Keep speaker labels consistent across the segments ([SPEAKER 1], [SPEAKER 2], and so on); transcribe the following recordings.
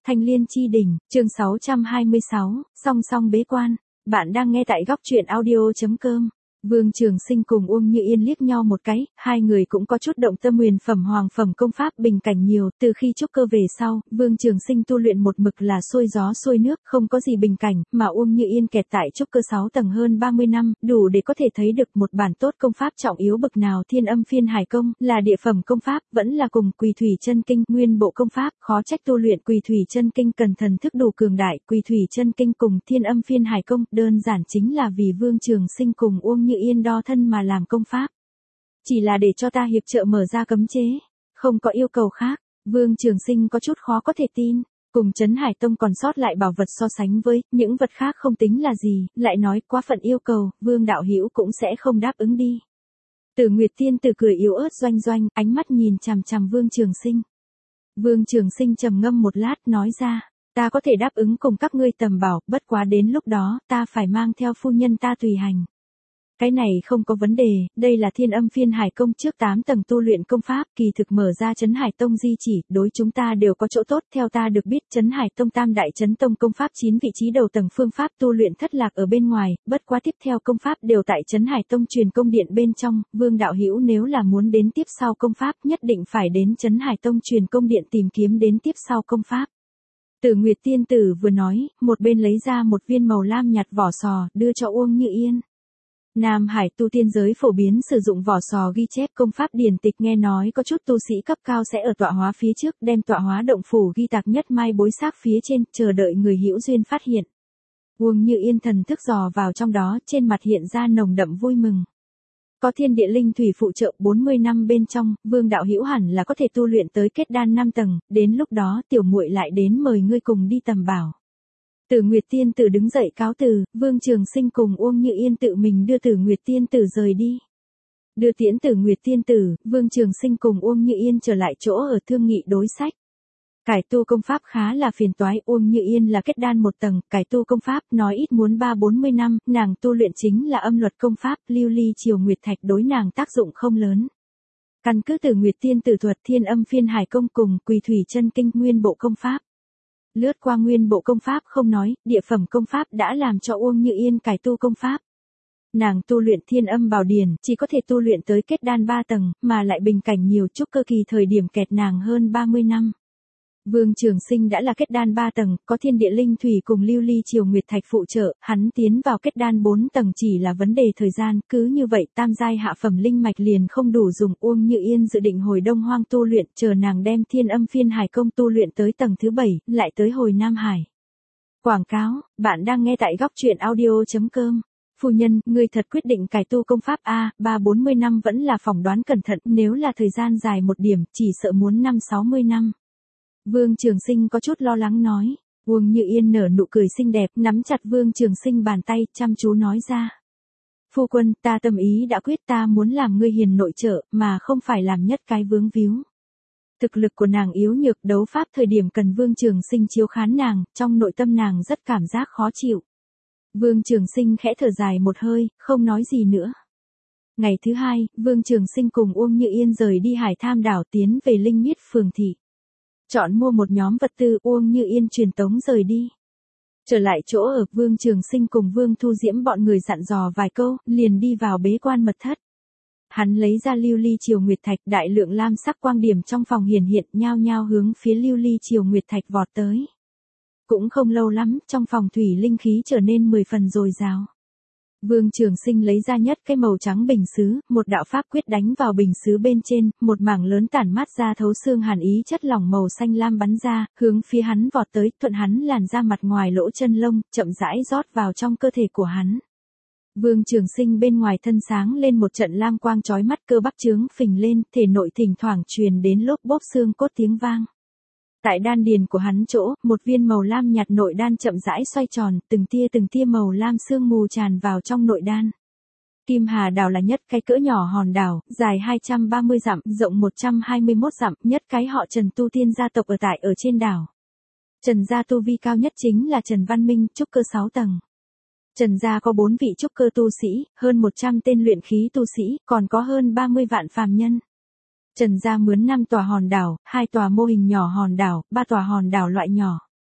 [SPEAKER 1] Thanh Liên Chi Đỉnh, chương 626, song song bế quan. Bạn đang nghe tại góc truyện audio.com. Vương Trường Sinh cùng Uông Như Yên liếc nhau một cái, hai người cũng có chút động tâm huyền phẩm hoàng phẩm công pháp bình cảnh nhiều, từ khi trúc cơ về sau, Vương Trường Sinh tu luyện một mực là xuôi gió xuôi nước, không có gì bình cảnh, mà Uông Như Yên kẹt tại trúc cơ 6 tầng hơn 30 năm, đủ để có thể thấy được một bản tốt công pháp trọng yếu bậc nào. Thiên Âm Phiên Hải Công, là địa phẩm công pháp, vẫn là cùng Quỳ Thủy Chân Kinh, nguyên bộ công pháp, khó trách tu luyện Quỳ Thủy Chân Kinh cần thần thức đủ cường đại. Quỳ Thủy Chân Kinh cùng Thiên Âm Phiên Hải Công, đơn giản chính là vì Vương Trường Sinh cùng Uông Như Yên đo thân mà làm công pháp. Chỉ là để cho ta hiệp trợ mở ra cấm chế, không có yêu cầu khác. Vương Trường Sinh có chút khó có thể tin, cùng Trấn Hải Tông còn sót lại bảo vật so sánh với, những vật khác không tính là gì, lại nói quá phận yêu cầu, Vương đạo hữu cũng sẽ không đáp ứng đi. Tử Nguyệt Tiên Tử cười yếu ớt doanh doanh, ánh mắt nhìn chằm chằm Vương Trường Sinh. Vương Trường Sinh trầm ngâm một lát nói ra, ta có thể đáp ứng cùng các ngươi tầm bảo, bất quá đến lúc đó, ta phải mang theo phu nhân ta tùy hành. Cái này không có vấn đề, đây là Thiên Âm Phiên Hải Công trước 8 tầng tu luyện công pháp, kỳ thực mở ra Trấn Hải Tông di chỉ, đối chúng ta đều có chỗ tốt. Theo ta được biết, Trấn Hải Tông Tam Đại Trấn Tông công pháp 9 vị trí đầu tầng phương pháp tu luyện thất lạc ở bên ngoài, bất quá tiếp theo công pháp đều tại Trấn Hải Tông truyền công điện bên trong. Vương đạo hữu nếu là muốn đến tiếp sau công pháp, nhất định phải đến Trấn Hải Tông truyền công điện tìm kiếm đến tiếp sau công pháp. Tử Nguyệt Tiên Tử vừa nói, một bên lấy ra một viên màu lam nhạt vỏ sò, đưa cho Uông Như Yên. Nam Hải tu tiên giới phổ biến sử dụng vỏ sò ghi chép công pháp điển tịch, nghe nói có chút tu sĩ cấp cao sẽ ở tọa hóa phía trước đem tọa hóa động phủ ghi tạc nhất mai bối xác phía trên, chờ đợi người hữu duyên phát hiện. Uông Như Yên thần thức dò vào trong đó, trên mặt hiện ra nồng đậm vui mừng. Có thiên địa linh thủy phụ trợ 40 năm bên trong, Vương đạo hữu hẳn là có thể tu luyện tới kết đan 5 tầng, đến lúc đó tiểu muội lại đến mời ngươi cùng đi tầm bảo. Tử Nguyệt Tiên Tử đứng dậy cáo từ, Vương Trường Sinh cùng Uông Như Yên tự mình đưa Tử Nguyệt Tiên Tử rời đi. Đưa tiễn Tử Nguyệt Tiên Tử, Vương Trường Sinh cùng Uông Như Yên trở lại chỗ ở thương nghị đối sách. Cải tu công pháp khá là phiền toái, Uông Như Yên là kết đan 1 tầng, cải tu công pháp nói ít muốn 30-40 năm, nàng tu luyện chính là âm luật công pháp, lưu ly triều nguyệt thạch đối nàng tác dụng không lớn. Căn cứ Tử Nguyệt Tiên Tử thuật Thiên Âm Phiên Hải Công cùng Quỳ Thủy Chân Kinh nguyên bộ công pháp. Lướt qua nguyên bộ công pháp không nói, địa phẩm công pháp đã làm cho Uông Như Yên cải tu công pháp. Nàng tu luyện Thiên Âm Bảo Điển, chỉ có thể tu luyện tới kết đan 3 tầng, mà lại bình cảnh nhiều, trúc cơ kỳ thời điểm kẹt nàng hơn 30 năm. Vương Trường Sinh đã là kết đan 3 tầng, có thiên địa linh thủy cùng lưu ly triều nguyệt thạch phụ trợ, hắn tiến vào kết đan 4 tầng chỉ là vấn đề thời gian, cứ như vậy tam giai hạ phẩm linh mạch liền không đủ dùng. Uông Như Yên dự định hồi Đông Hoang tu luyện, chờ nàng đem Thiên Âm Phiên Hải Công tu luyện tới tầng thứ 7, lại tới hồi Nam Hải. Quảng cáo, bạn đang nghe tại góc truyện audio.com. Phu nhân, ngươi thật quyết định cải tu công pháp A, 30-40 năm vẫn là phỏng đoán cẩn thận, nếu là thời gian dài một điểm, chỉ sợ muốn 50-60 năm. Vương Trường Sinh có chút lo lắng nói. Uông Như Yên nở nụ cười xinh đẹp, nắm chặt Vương Trường Sinh bàn tay, chăm chú nói ra. Phu quân, ta tâm ý đã quyết, ta muốn làm ngươi hiền nội trợ, mà không phải làm nhất cái vướng víu. Thực lực của nàng yếu nhược, đấu pháp thời điểm cần Vương Trường Sinh chiếu khán nàng, trong nội tâm nàng rất cảm giác khó chịu. Vương Trường Sinh khẽ thở dài một hơi, không nói gì nữa. Ngày thứ hai, Vương Trường Sinh cùng Uông Như Yên rời đi Hải Tham đảo tiến về Linh Miết phường thị. Chọn mua một nhóm vật tư, Uông Như Yên truyền tống rời đi. Trở lại chỗ ở, Vương Trường Sinh cùng Vương Thu Diễm bọn người dặn dò vài câu, liền đi vào bế quan mật thất. Hắn lấy ra lưu ly triều nguyệt thạch, đại lượng lam sắc quang điểm trong phòng hiển hiện, nhao nhao hướng phía lưu ly triều nguyệt thạch vọt tới. Cũng không lâu lắm, trong phòng thủy linh khí trở nên 10 phần dồi dào. Vương Trường Sinh lấy ra nhất cái màu trắng bình sứ, một đạo pháp quyết đánh vào bình sứ bên trên, một mảng lớn tản mát ra thấu xương hàn ý chất lỏng màu xanh lam bắn ra, hướng phía hắn vọt tới, thuận hắn làn ra mặt ngoài lỗ chân lông, chậm rãi rót vào trong cơ thể của hắn. Vương Trường Sinh bên ngoài thân sáng lên một trận lam quang chói mắt, cơ bắp trướng phình lên, thể nội thỉnh thoảng truyền đến lốp bốp xương cốt tiếng vang. Tại đan điền của hắn chỗ, một viên màu lam nhạt nội đan chậm rãi xoay tròn, từng tia màu lam sương mù tràn vào trong nội đan. Kim Hà đảo là nhất cái cỡ nhỏ hòn đảo, dài 230 dặm, rộng 121 dặm, nhất cái họ Trần tu tiên gia tộc ở trên đảo. Trần gia tu vi cao nhất chính là Trần Văn Minh, trúc cơ 6 tầng. Trần gia có 4 vị trúc cơ tu sĩ, hơn 100 tên luyện khí tu sĩ, còn có hơn 30 vạn phàm nhân. Trần gia mướn 5 tòa hòn đảo, 2 tòa mô hình nhỏ hòn đảo, 3 tòa hòn đảo loại nhỏ.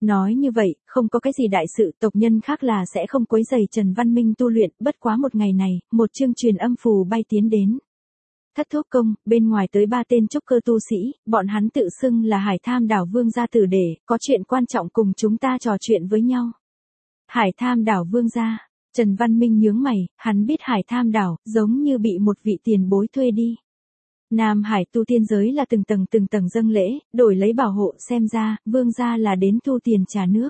[SPEAKER 1] Nói như vậy, không có cái gì đại sự, tộc nhân khác là sẽ không quấy rầy Trần Văn Minh tu luyện, bất quá một ngày này, một chương truyền âm phù bay tiến đến. Thất thúc công, bên ngoài tới 3 tên trúc cơ tu sĩ, bọn hắn tự xưng là Hải Tham đảo vương gia tử để, có chuyện quan trọng cùng chúng ta trò chuyện với nhau. Hải Tham đảo vương gia, Trần Văn Minh nhướng mày, hắn biết Hải Tham đảo, giống như bị một vị tiền bối thuê đi. Nam Hải tu tiên giới là từng tầng dâng lễ, đổi lấy bảo hộ, xem ra, vương gia là đến thu tiền trả nước.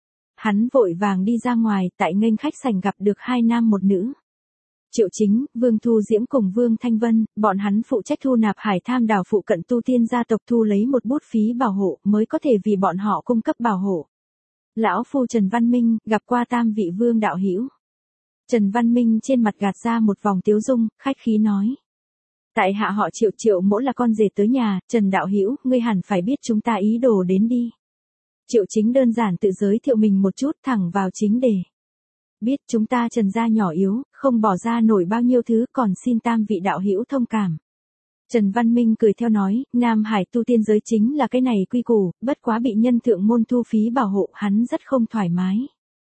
[SPEAKER 1] Hắn vội vàng đi ra ngoài, tại nghênh khách sảnh gặp được 2 nam một nữ. Triệu Chính, Vương Thu Diễm cùng Vương Thanh Vân, bọn hắn phụ trách thu nạp Hải Tham đảo phụ cận tu tiên gia tộc, thu lấy một bút phí bảo hộ mới có thể vì bọn họ cung cấp bảo hộ. Lão phu Trần Văn Minh, gặp qua tam vị vương đạo hữu. Trần Văn Minh trên mặt gạt ra một vòng tiếu dung, khách khí nói. Tại hạ họ Triệu, Triệu mỗ là con rể tới nhà, Trần đạo hữu, ngươi hẳn phải biết chúng ta ý đồ đến đi. Triệu Chính đơn giản tự giới thiệu mình một chút, thẳng vào chính đề. Biết chúng ta Trần gia nhỏ yếu, không bỏ ra nổi bao nhiêu thứ, còn xin tam vị đạo hữu thông cảm. Trần Văn Minh cười theo nói, Nam Hải tu tiên giới chính là cái này quy củ, bất quá bị nhân thượng môn thu phí bảo hộ, hắn rất không thoải mái.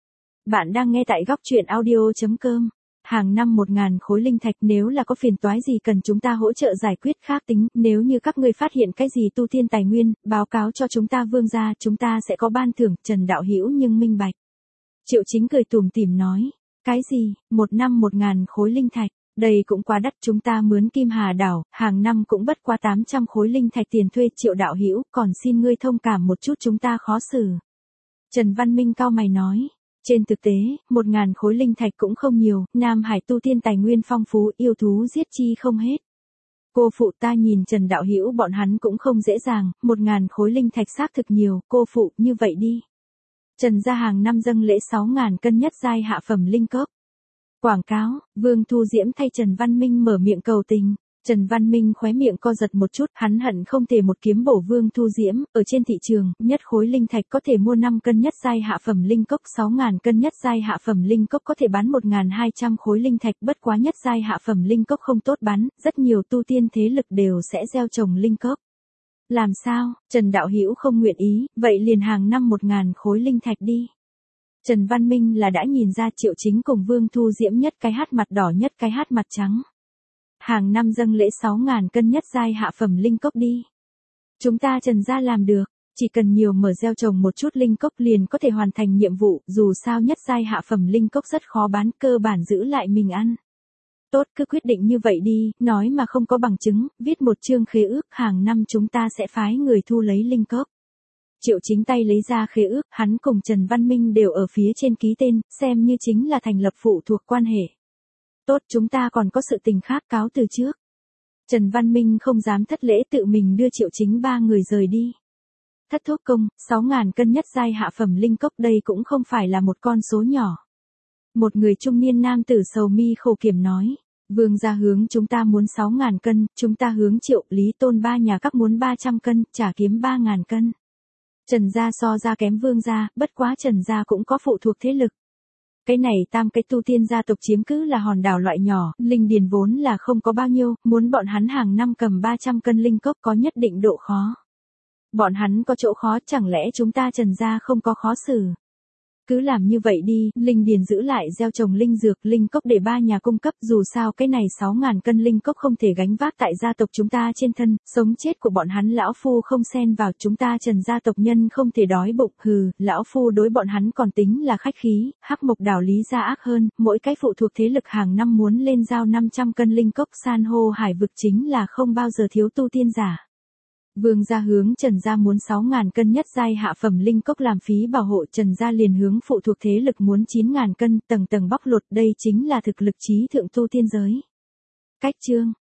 [SPEAKER 1] Bạn đang nghe tại góc truyện audio.com. Hàng năm 1.000 khối linh thạch, nếu là có phiền toái gì cần chúng ta hỗ trợ giải quyết khác tính, nếu như các ngươi phát hiện cái gì tu tiên tài nguyên, báo cáo cho chúng ta vương gia, chúng ta sẽ có ban thưởng. Trần đạo hữu nhưng minh bạch. Triệu Chính cười tủm tỉm nói, cái gì, một năm 1.000 khối linh thạch, đây cũng quá đắt, chúng ta mướn Kim Hà đảo, hàng năm cũng bất quá 800 khối linh thạch tiền thuê. Triệu đạo hữu, còn xin ngươi thông cảm một chút, chúng ta khó xử. Trần Văn Minh cau mày nói. Trên thực tế, 1.000 khối linh thạch cũng không nhiều, Nam Hải tu tiên tài nguyên phong phú, yêu thú giết chi không hết. Cô phụ, ta nhìn Trần đạo hữu bọn hắn cũng không dễ dàng, 1.000 khối linh thạch xác thực nhiều, cô phụ, như vậy đi. Trần gia hàng năm dâng lễ 6.000 cân nhất giai hạ phẩm linh cốc. Quảng cáo, Vương Thu Diễm thay Trần Văn Minh mở miệng cầu tình. Trần Văn Minh khóe miệng co giật một chút, hắn hận không thể một kiếm bổ Vương Thu Diễm, ở trên thị trường, nhất khối linh thạch có thể mua 5 cân nhất giai hạ phẩm linh cốc, 6.000 cân nhất giai hạ phẩm linh cốc có thể bán 1.200 khối linh thạch, bất quá nhất giai hạ phẩm linh cốc không tốt bán, rất nhiều tu tiên thế lực đều sẽ gieo trồng linh cốc. Làm sao, Trần đạo hữu không nguyện ý, vậy liền hàng năm 1.000 khối linh thạch đi. Trần Văn Minh là đã nhìn ra Triệu Chính cùng Vương Thu Diễm nhất cái hát mặt đỏ nhất cái hát mặt trắng. Hàng năm dâng lễ 6.000 cân nhất giai hạ phẩm linh cốc đi. Chúng ta Trần gia làm được, chỉ cần nhiều mở gieo trồng một chút linh cốc liền có thể hoàn thành nhiệm vụ, dù sao nhất giai hạ phẩm linh cốc rất khó bán, cơ bản giữ lại mình ăn. Tốt, cứ quyết định như vậy đi, nói mà không có bằng chứng, viết một chương khế ước, hàng năm chúng ta sẽ phái người thu lấy linh cốc. Triệu Chính tay lấy ra khế ước, hắn cùng Trần Văn Minh đều ở phía trên ký tên, xem như chính là thành lập phụ thuộc quan hệ. Tốt, chúng ta còn có sự tình khác, cáo từ trước. Trần Văn Minh không dám thất lễ, tự mình đưa Triệu Chính 3 người rời đi. Thất thúc công, 6.000 cân nhất giai hạ phẩm linh cốc, đây cũng không phải là một con số nhỏ. Một người trung niên nam tử sầu mi khổ kiểm nói. Vương gia hướng chúng ta muốn 6.000 cân, chúng ta hướng Triệu, Lý Tôn ba nhà các muốn 300 cân, trả kiếm 3.000 cân. Trần gia so ra kém vương gia, bất quá Trần gia cũng có phụ thuộc thế lực. Cái này tam cái tu tiên gia tộc chiếm cứ là hòn đảo loại nhỏ, linh điền vốn là không có bao nhiêu, muốn bọn hắn hàng năm cầm 300 cân linh cốc có nhất định độ khó. Bọn hắn có chỗ khó, chẳng lẽ chúng ta Trần gia không có khó xử. Cứ làm như vậy đi, linh điền giữ lại gieo trồng linh dược, linh cốc để 3 nhà cung cấp, dù sao cái này 6.000 cân linh cốc không thể gánh vác tại gia tộc chúng ta trên thân, sống chết của bọn hắn lão phu không xen vào, chúng ta Trần gia tộc nhân không thể đói bụng, hừ, lão phu đối bọn hắn còn tính là khách khí. Hắc Mộc đảo Lý gia ác hơn, mỗi cái phụ thuộc thế lực hàng năm muốn lên giao 500 cân linh cốc, san hô hải vực chính là không bao giờ thiếu tu tiên giả. Vương gia hướng Trần gia muốn 6.000 cân nhất giai hạ phẩm linh cốc làm phí bảo hộ, Trần gia liền hướng phụ thuộc thế lực muốn 9.000 cân, tầng tầng bóc lột, đây chính là thực lực trí thượng tu tiên giới. Cách chương